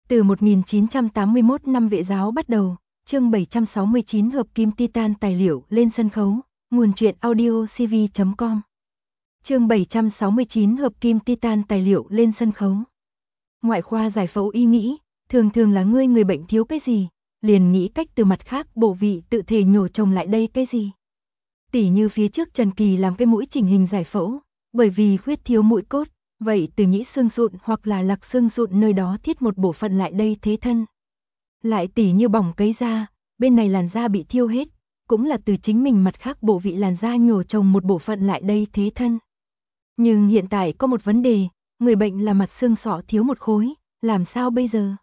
Từ 1981 năm Vệ giáo bắt đầu, chương 769 hợp kim titan tài liệu lên sân khấu, nguồn truyện audio cv.com. Chương 769 hợp kim titan tài liệu lên sân khấu. Ngoại khoa giải phẫu y nghĩ, thường là người bệnh thiếu cái gì, liền nghĩ cách từ mặt khác bộ vị tự thể nhổ trồng lại đây cái gì. Tỉ như phía trước Trần Kỳ làm cái mũi chỉnh hình giải phẫu, bởi vì khuyết thiếu mũi cốt, vậy từ nhĩ xương sụn hoặc là lạc xương sụn nơi đó thiết một bộ phận lại đây thế thân. Lại tỉ như bỏng cấy da, bên này làn da bị thiêu hết, cũng là từ chính mình mặt khác bộ vị làn da nhổ trồng một bộ phận lại đây thế thân. Nhưng hiện tại có một vấn đề, người bệnh là mặt xương sọ thiếu một khối, làm sao bây giờ?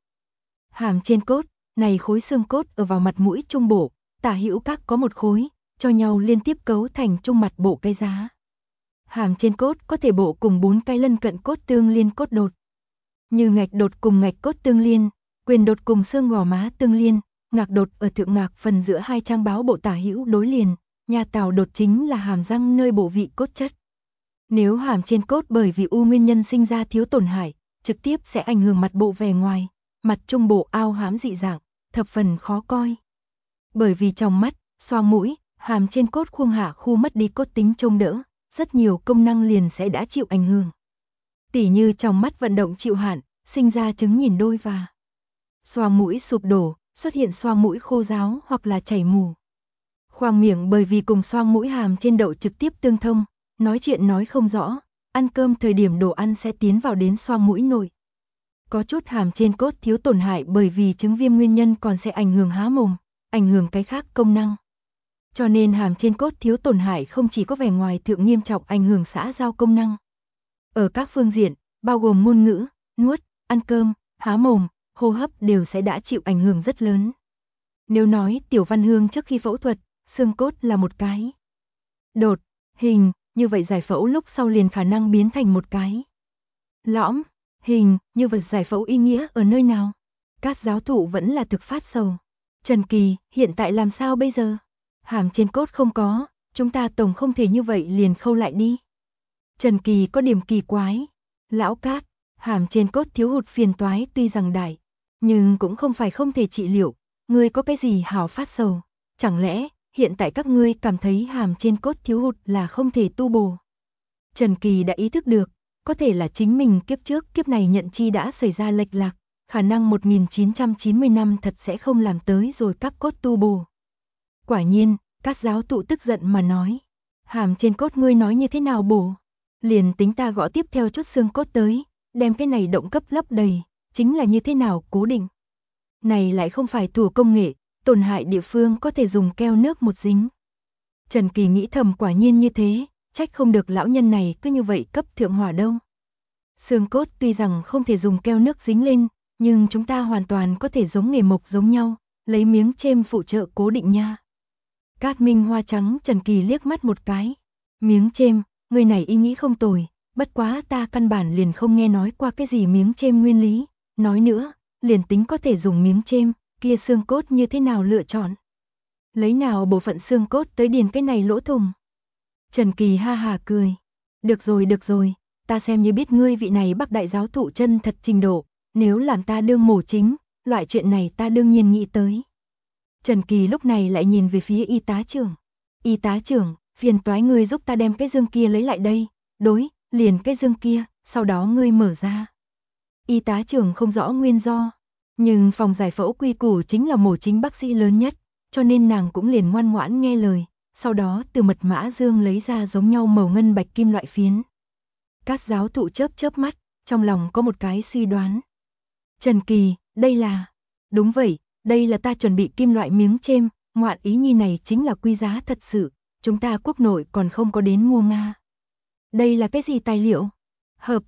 Hàm trên cốt, này khối xương cốt ở vào mặt mũi trung bộ, tả hữu các có một khối, cho nhau liên tiếp cấu thành trung mặt bộ cái giá. Hàm trên cốt có thể bộ cùng 4 cái lân cận cốt tương liên cốt đột. Như ngạch đột cùng ngạch cốt tương liên, quyền đột cùng xương gò má tương liên, ngạc đột ở thượng ngạc phần giữa hai trang báo bộ tả hữu đối liền, nhà tào đột chính là hàm răng nơi bộ vị cốt chất. Nếu hàm trên cốt bởi vì u nguyên nhân sinh ra thiếu tổn hại, trực tiếp sẽ ảnh hưởng mặt bộ vẻ ngoài, mặt trung bộ ao hám dị dạng, thập phần khó coi. Bởi vì trong mắt, xoang mũi, hàm trên cốt khuôn hạ khu mất đi cốt tính trông đỡ, rất nhiều công năng liền sẽ đã chịu ảnh hưởng. Tỉ như trong mắt vận động chịu hạn, sinh ra chứng nhìn đôi và xoang mũi sụp đổ, xuất hiện xoang mũi khô ráo hoặc là chảy mù. Khoang miệng bởi vì cùng xoang mũi hàm trên đậu trực tiếp tương thông, nói chuyện nói không rõ, ăn cơm thời điểm đồ ăn sẽ tiến vào đến xoang mũi nội. Có chút hàm trên cốt thiếu tổn hại bởi vì chứng viêm nguyên nhân còn sẽ ảnh hưởng há mồm, ảnh hưởng cái khác công năng. Cho nên hàm trên cốt thiếu tổn hại không chỉ có vẻ ngoài thượng nghiêm trọng ảnh hưởng xã giao công năng. Ở các phương diện, bao gồm ngôn ngữ, nuốt, ăn cơm, há mồm, hô hấp đều sẽ đã chịu ảnh hưởng rất lớn. Nếu nói Tiểu Văn Hương trước khi phẫu thuật, xương cốt là một cái đột hình, như vậy giải phẫu lúc sau liền khả năng biến thành một cái lõm hình, như vậy giải phẫu ý nghĩa ở nơi nào? Các giáo thụ vẫn là thực phát sầu. Trần Kỳ, hiện tại làm sao bây giờ? Hàm trên cốt không có, chúng ta tổng không thể như vậy liền khâu lại đi. Trần Kỳ có điểm kỳ quái. Lão Cát, hàm trên cốt thiếu hụt phiền toái tuy rằng đại, nhưng cũng không phải không thể trị liệu. Ngươi có cái gì hảo phát sầu? Chẳng lẽ hiện tại các ngươi cảm thấy hàm trên cốt thiếu hụt là không thể tu bổ? Trần Kỳ đã ý thức được, có thể là chính mình kiếp trước kiếp này nhận chi đã xảy ra lệch lạc, khả năng 1990 năm thật sẽ không làm tới rồi cáp cốt tu bổ. Quả nhiên, các giáo tụ tức giận mà nói, hàm trên cốt ngươi nói như thế nào bổ? Liền tính ta gõ tiếp theo chút xương cốt tới, đem cái này động cấp lấp đầy, chính là như thế nào cố định. Này lại không phải thủ công nghệ, tổn hại địa phương có thể dùng keo nước một dính. Trần Kỳ nghĩ thầm quả nhiên như thế, trách không được lão nhân này cứ như vậy cấp thượng hỏa đâu. Xương cốt tuy rằng không thể dùng keo nước dính lên, nhưng chúng ta hoàn toàn có thể giống nghề mộc giống nhau, lấy miếng chêm phụ trợ cố định nha. Cát Minh Hoa trắng Trần Kỳ liếc mắt một cái. Miếng chêm, người này ý nghĩ không tồi, bất quá ta căn bản liền không nghe nói qua cái gì miếng chêm nguyên lý. Nói nữa, liền tính có thể dùng miếng chêm, kia xương cốt như thế nào lựa chọn? Lấy nào bộ phận xương cốt tới điền cái này lỗ thùng? Trần Kỳ ha hà cười. Được rồi, ta xem như biết ngươi vị này Bắc đại giáo thụ chân thật trình độ, nếu làm ta đương mổ chính, loại chuyện này ta đương nhiên nghĩ tới. Trần Kỳ lúc này lại nhìn về phía y tá trưởng. Y tá trưởng, phiền toái ngươi giúp ta đem cái dương kia lấy lại đây, đối, liền cái dương kia, sau đó ngươi mở ra. Y tá trưởng không rõ nguyên do, nhưng phòng giải phẫu quy củ chính là mổ chính bác sĩ lớn nhất, cho nên nàng cũng liền ngoan ngoãn nghe lời, sau đó từ mật mã dương lấy ra giống nhau màu ngân bạch kim loại phiến. Các giáo thụ chớp mắt, trong lòng có một cái suy đoán. Trần Kỳ, đây là... Đúng vậy, đây là ta chuẩn bị kim loại miếng chêm, ngoạn ý nhi này chính là quý giá thật sự, chúng ta quốc nội còn không có đến mua Nga. Đây là cái gì tài liệu? Hợp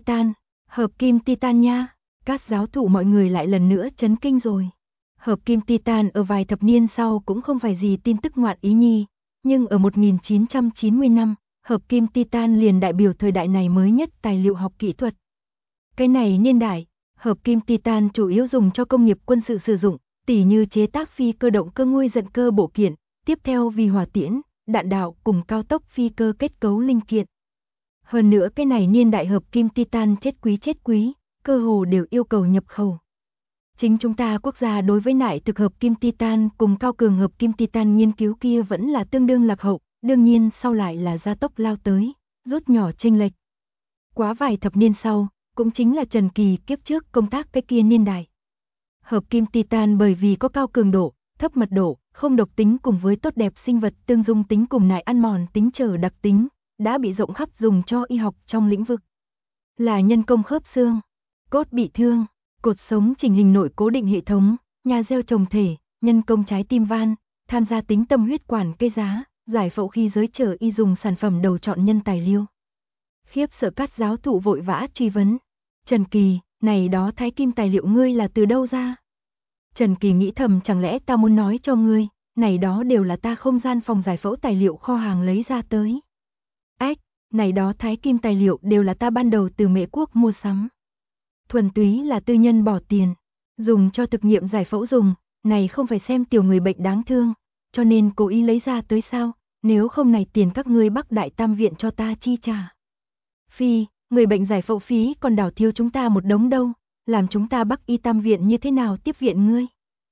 kim titan nha. Các giáo thụ mọi người lại lần nữa chấn kinh rồi. Hợp kim titan ở vài thập niên sau cũng không phải gì tin tức ngoạn ý nhi, nhưng ở 1990 năm, hợp kim titan liền đại biểu thời đại này mới nhất tài liệu học kỹ thuật. Cái này niên đại, hợp kim titan chủ yếu dùng cho công nghiệp quân sự sử dụng, tỉ như chế tác phi cơ động cơ nguôi giận cơ bộ kiện, tiếp theo vì hỏa tiễn, đạn đạo cùng cao tốc phi cơ kết cấu linh kiện. Hơn nữa cái này niên đại hợp kim titan chết quý, cơ hồ đều yêu cầu nhập khẩu. Chính chúng ta quốc gia đối với nại thực hợp kim titan cùng cao cường hợp kim titan nghiên cứu kia vẫn là tương đương lạc hậu, đương nhiên sau lại là gia tốc lao tới, rút nhỏ chênh lệch. Quá vài thập niên sau, cũng chính là Trần Kỳ kiếp trước công tác cái kia niên đại. Hợp kim titan bởi vì có cao cường độ, thấp mật độ, không độc tính cùng với tốt đẹp sinh vật tương dung tính cùng nại ăn mòn tính trở đặc tính, đã bị rộng khắp dùng cho y học trong lĩnh vực. Là nhân công khớp xương, cốt bị thương, cột sống chỉnh hình nội cố định hệ thống, nhà gieo trồng thể, nhân công trái tim van, tham gia tính tâm huyết quản cây giá, giải phẫu khi giới trở y dùng sản phẩm đầu chọn nhân tài liệu. Khiếp sợ các giáo thụ vội vã truy vấn. Trần Kỳ, này đó thái kim tài liệu ngươi là từ đâu ra? Trần Kỳ nghĩ thầm chẳng lẽ ta muốn nói cho ngươi, này đó đều là ta không gian phòng giải phẫu tài liệu kho hàng lấy ra tới. Ách, này đó thái kim tài liệu đều là ta ban đầu từ Mễ Quốc mua sắm. Thuần túy là tư nhân bỏ tiền, dùng cho thực nghiệm giải phẫu dùng, này không phải xem tiểu người bệnh đáng thương, cho nên cố ý lấy ra tới sao, nếu không này tiền các ngươi Bắc Đại Tam Viện cho ta chi trả. Phi, người bệnh giải phẫu phí còn đảo thiếu chúng ta một đống đâu, làm chúng ta Bắc Y Tam Viện như thế nào tiếp viện ngươi.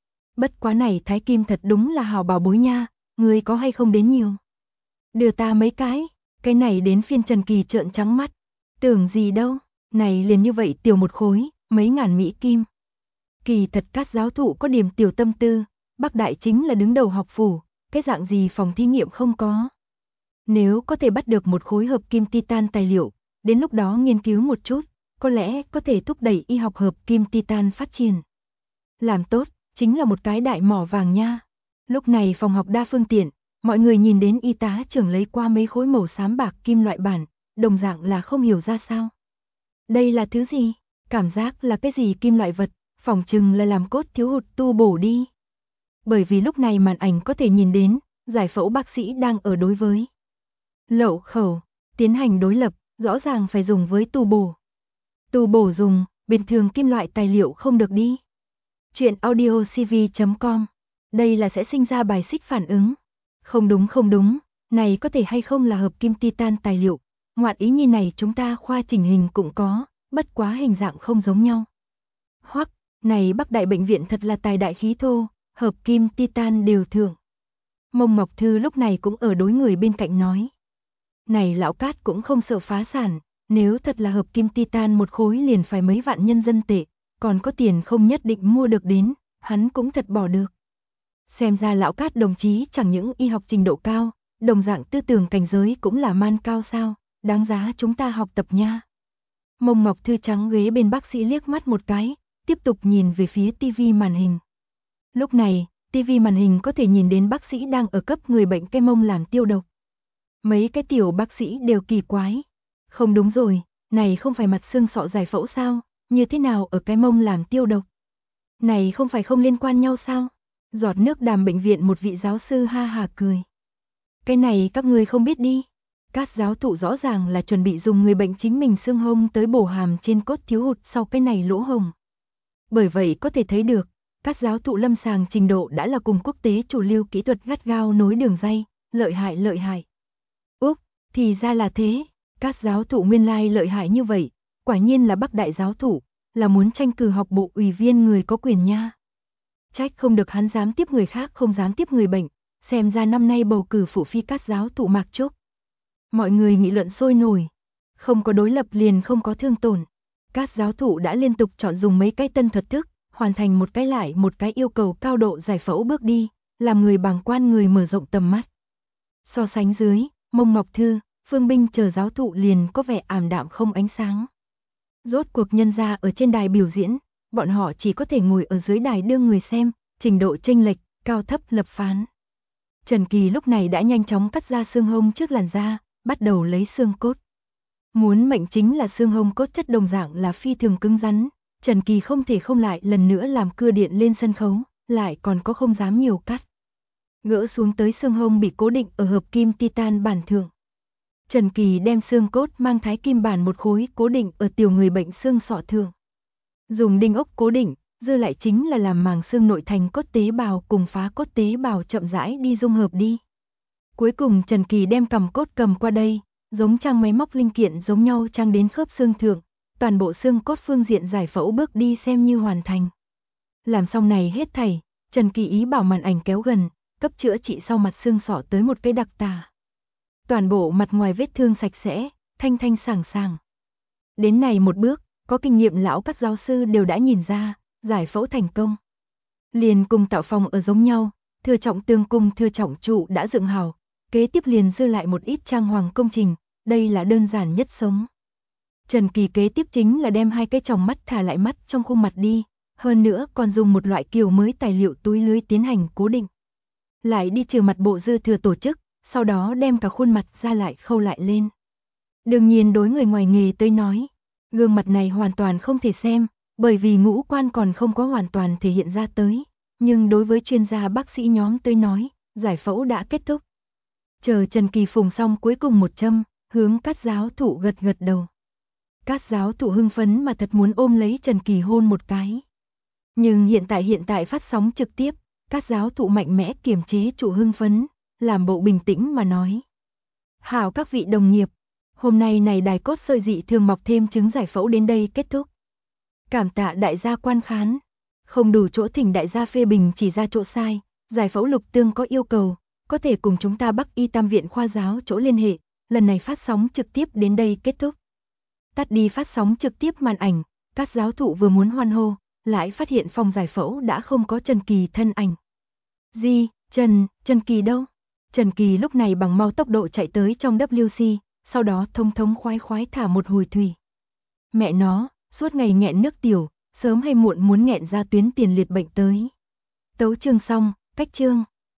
Bất quá này thái kim thật đúng là hào bảo bối nha, ngươi có hay không đến nhiều. Đưa ta mấy cái này đến phiên Trần Kỳ trợn trắng mắt, tưởng gì đâu, này liền như vậy tiểu một khối, mấy ngàn Mỹ kim. Kỳ thật các giáo thụ có điểm tiểu tâm tư, Bắc Đại chính là đứng đầu học phủ, cái dạng gì phòng thí nghiệm không có. Nếu có thể bắt được một khối hợp kim titan tài liệu, đến lúc đó nghiên cứu một chút, có lẽ có thể thúc đẩy y học hợp kim titan phát triển. Làm tốt, chính là một cái đại mỏ vàng nha. Lúc này phòng học đa phương tiện, mọi người nhìn đến y tá trưởng lấy qua mấy khối màu xám bạc kim loại bản, đồng dạng là không hiểu ra sao. Đây là thứ gì? Cảm giác là cái gì kim loại vật, phỏng chừng là làm cốt thiếu hụt tu bổ đi. Bởi vì lúc này màn ảnh có thể nhìn đến, giải phẫu bác sĩ đang ở đối với lậu khẩu, tiến hành đối lập, rõ ràng phải dùng với tu bổ. Tu bổ dùng, bình thường kim loại tài liệu không được đi. Chuyện audiocv.com. Đây là sẽ sinh ra bài xích phản ứng. Không đúng, này có thể hay không là hợp kim titan tài liệu. Ngoạn ý nhi này chúng ta khoa chỉnh hình cũng có, bất quá hình dạng không giống nhau. Hoặc, này Bắc Đại bệnh viện thật là tài đại khí thô, hợp kim titan đều thưởng. Mông Ngọc Thư lúc này cũng ở đối người bên cạnh nói. Này lão Cát cũng không sợ phá sản, nếu thật là hợp kim titan một khối liền phải mấy vạn nhân dân tệ, còn có tiền không nhất định mua được đến, hắn cũng thật bỏ được. Xem ra lão Cát đồng chí chẳng những y học trình độ cao, đồng dạng tư tưởng cảnh giới cũng là man cao sao, đáng giá chúng ta học tập nha. Mông Ngọc Thư trắng ghế bên bác sĩ liếc mắt một cái, tiếp tục nhìn về phía tivi màn hình. Lúc này, tivi màn hình có thể nhìn đến bác sĩ đang ở cấp người bệnh cái mông làm tiêu độc. Mấy cái tiểu bác sĩ đều kỳ quái. Không đúng rồi, này không phải mặt xương sọ giải phẫu sao, như thế nào ở cái mông làm tiêu độc? Này không phải không liên quan nhau sao? Giọt nước đàm bệnh viện một vị giáo sư ha hà cười. Cái này các ngươi không biết đi. Các giáo thụ rõ ràng là chuẩn bị dùng người bệnh chính mình xương hông tới bổ hàm trên cốt thiếu hụt sau cái này lỗ hồng. Bởi vậy có thể thấy được, các giáo thụ lâm sàng trình độ đã là cùng quốc tế chủ lưu kỹ thuật gắt gao nối đường dây, lợi hại. Úc, thì ra là thế, các giáo thụ nguyên lai lợi hại như vậy, quả nhiên là Bắc Đại giáo thụ, là muốn tranh cử học bộ ủy viên người có quyền nha. Trách không được hắn dám tiếp người khác không dám tiếp người bệnh, xem ra năm nay bầu cử phụ phi các giáo thụ Mạc Trúc. Mọi người nghị luận sôi nổi, không có đối lập liền không có thương tổn. Các giáo thụ đã liên tục chọn dùng mấy cái tân thuật thức, hoàn thành một cái lại một cái yêu cầu cao độ giải phẫu bước đi, làm người bàng quan người mở rộng tầm mắt. So sánh dưới, Mông Ngọc Thư, Phương Binh chờ giáo thụ liền có vẻ ảm đạm không ánh sáng. Rốt cuộc nhân ra ở trên đài biểu diễn, bọn họ chỉ có thể ngồi ở dưới đài đương người xem, trình độ chênh lệch, cao thấp lập phán. Trần Kỳ lúc này đã nhanh chóng cắt ra xương hông trước làn da, bắt đầu lấy xương cốt. Muốn mệnh chính là xương hông cốt chất đồng dạng là phi thường cứng rắn, Trần Kỳ không thể không lại lần nữa làm cưa điện lên sân khấu, lại còn có không dám nhiều cắt. Gỡ xuống tới xương hông bị cố định ở hợp kim titan bản thượng. Trần Kỳ đem xương cốt mang thái kim bản một khối cố định ở tiểu người bệnh xương sọ thượng. Dùng đinh ốc cố định, dư lại chính là làm màng xương nội thành cốt tế bào cùng phá cốt tế bào chậm rãi đi dung hợp đi. Cuối cùng Trần Kỳ đem cầm cốt cầm qua đây, giống trang máy móc linh kiện giống nhau trang đến khớp xương thượng, toàn bộ xương cốt phương diện giải phẫu bước đi xem như hoàn thành. Làm xong này hết thảy, Trần Kỳ ý bảo màn ảnh kéo gần, cấp chữa trị sau mặt xương sọ tới một cái đặc tả. Toàn bộ mặt ngoài vết thương sạch sẽ, thanh thanh sảng sàng. Đến này một bước, có kinh nghiệm lão các giáo sư đều đã nhìn ra, giải phẫu thành công. Liền cùng tạo phòng ở giống nhau, thừa trọng tương cung thừa trọng trụ đã dựng hào, kế tiếp liền dư lại một ít trang hoàng công trình, đây là đơn giản nhất sống. Trần Kỳ kế tiếp chính là đem hai cái tròng mắt thả lại mắt trong khuôn mặt đi, hơn nữa còn dùng một loại kiểu mới tài liệu túi lưới tiến hành cố định. Lại đi trừ mặt bộ dư thừa tổ chức, sau đó đem cả khuôn mặt ra lại khâu lại lên. Đương nhiên đối người ngoài nghề tới nói, gương mặt này hoàn toàn không thể xem, bởi vì ngũ quan còn không có hoàn toàn thể hiện ra tới. Nhưng đối với chuyên gia bác sĩ nhóm tới nói, giải phẫu đã kết thúc. Chờ Trần Kỳ phùng xong cuối cùng một châm, hướng Cát giáo thụ gật gật đầu. Cát giáo thụ hưng phấn mà thật muốn ôm lấy Trần Kỳ hôn một cái. Nhưng hiện tại phát sóng trực tiếp, Cát giáo thụ mạnh mẽ kiềm chế trụ hưng phấn, làm bộ bình tĩnh mà nói. Hảo các vị đồng nghiệp, hôm nay này đài cốt sợi dị thường mọc thêm trứng giải phẫu đến đây kết thúc. Cảm tạ đại gia quan khán, không đủ chỗ thỉnh đại gia phê bình chỉ ra chỗ sai, giải phẫu Lục Tương có yêu cầu, có thể cùng chúng ta Bắc Y Tam viện khoa giáo chỗ liên hệ, lần này phát sóng trực tiếp đến đây kết thúc. Tắt đi phát sóng trực tiếp màn ảnh, Cát giáo thụ vừa muốn hoan hô, lại phát hiện phòng giải phẫu đã không có Trần Kỳ thân ảnh. Gì, Trần Kỳ đâu? Trần Kỳ lúc này bằng mau tốc độ chạy tới trong WC, sau đó thông thống khoái khoái thả một hồi thủy. Mẹ nó, suốt ngày nghẹn nước tiểu, sớm hay muộn muốn nghẹn ra tuyến tiền liệt bệnh tới. Tấu chương xong, cách chương.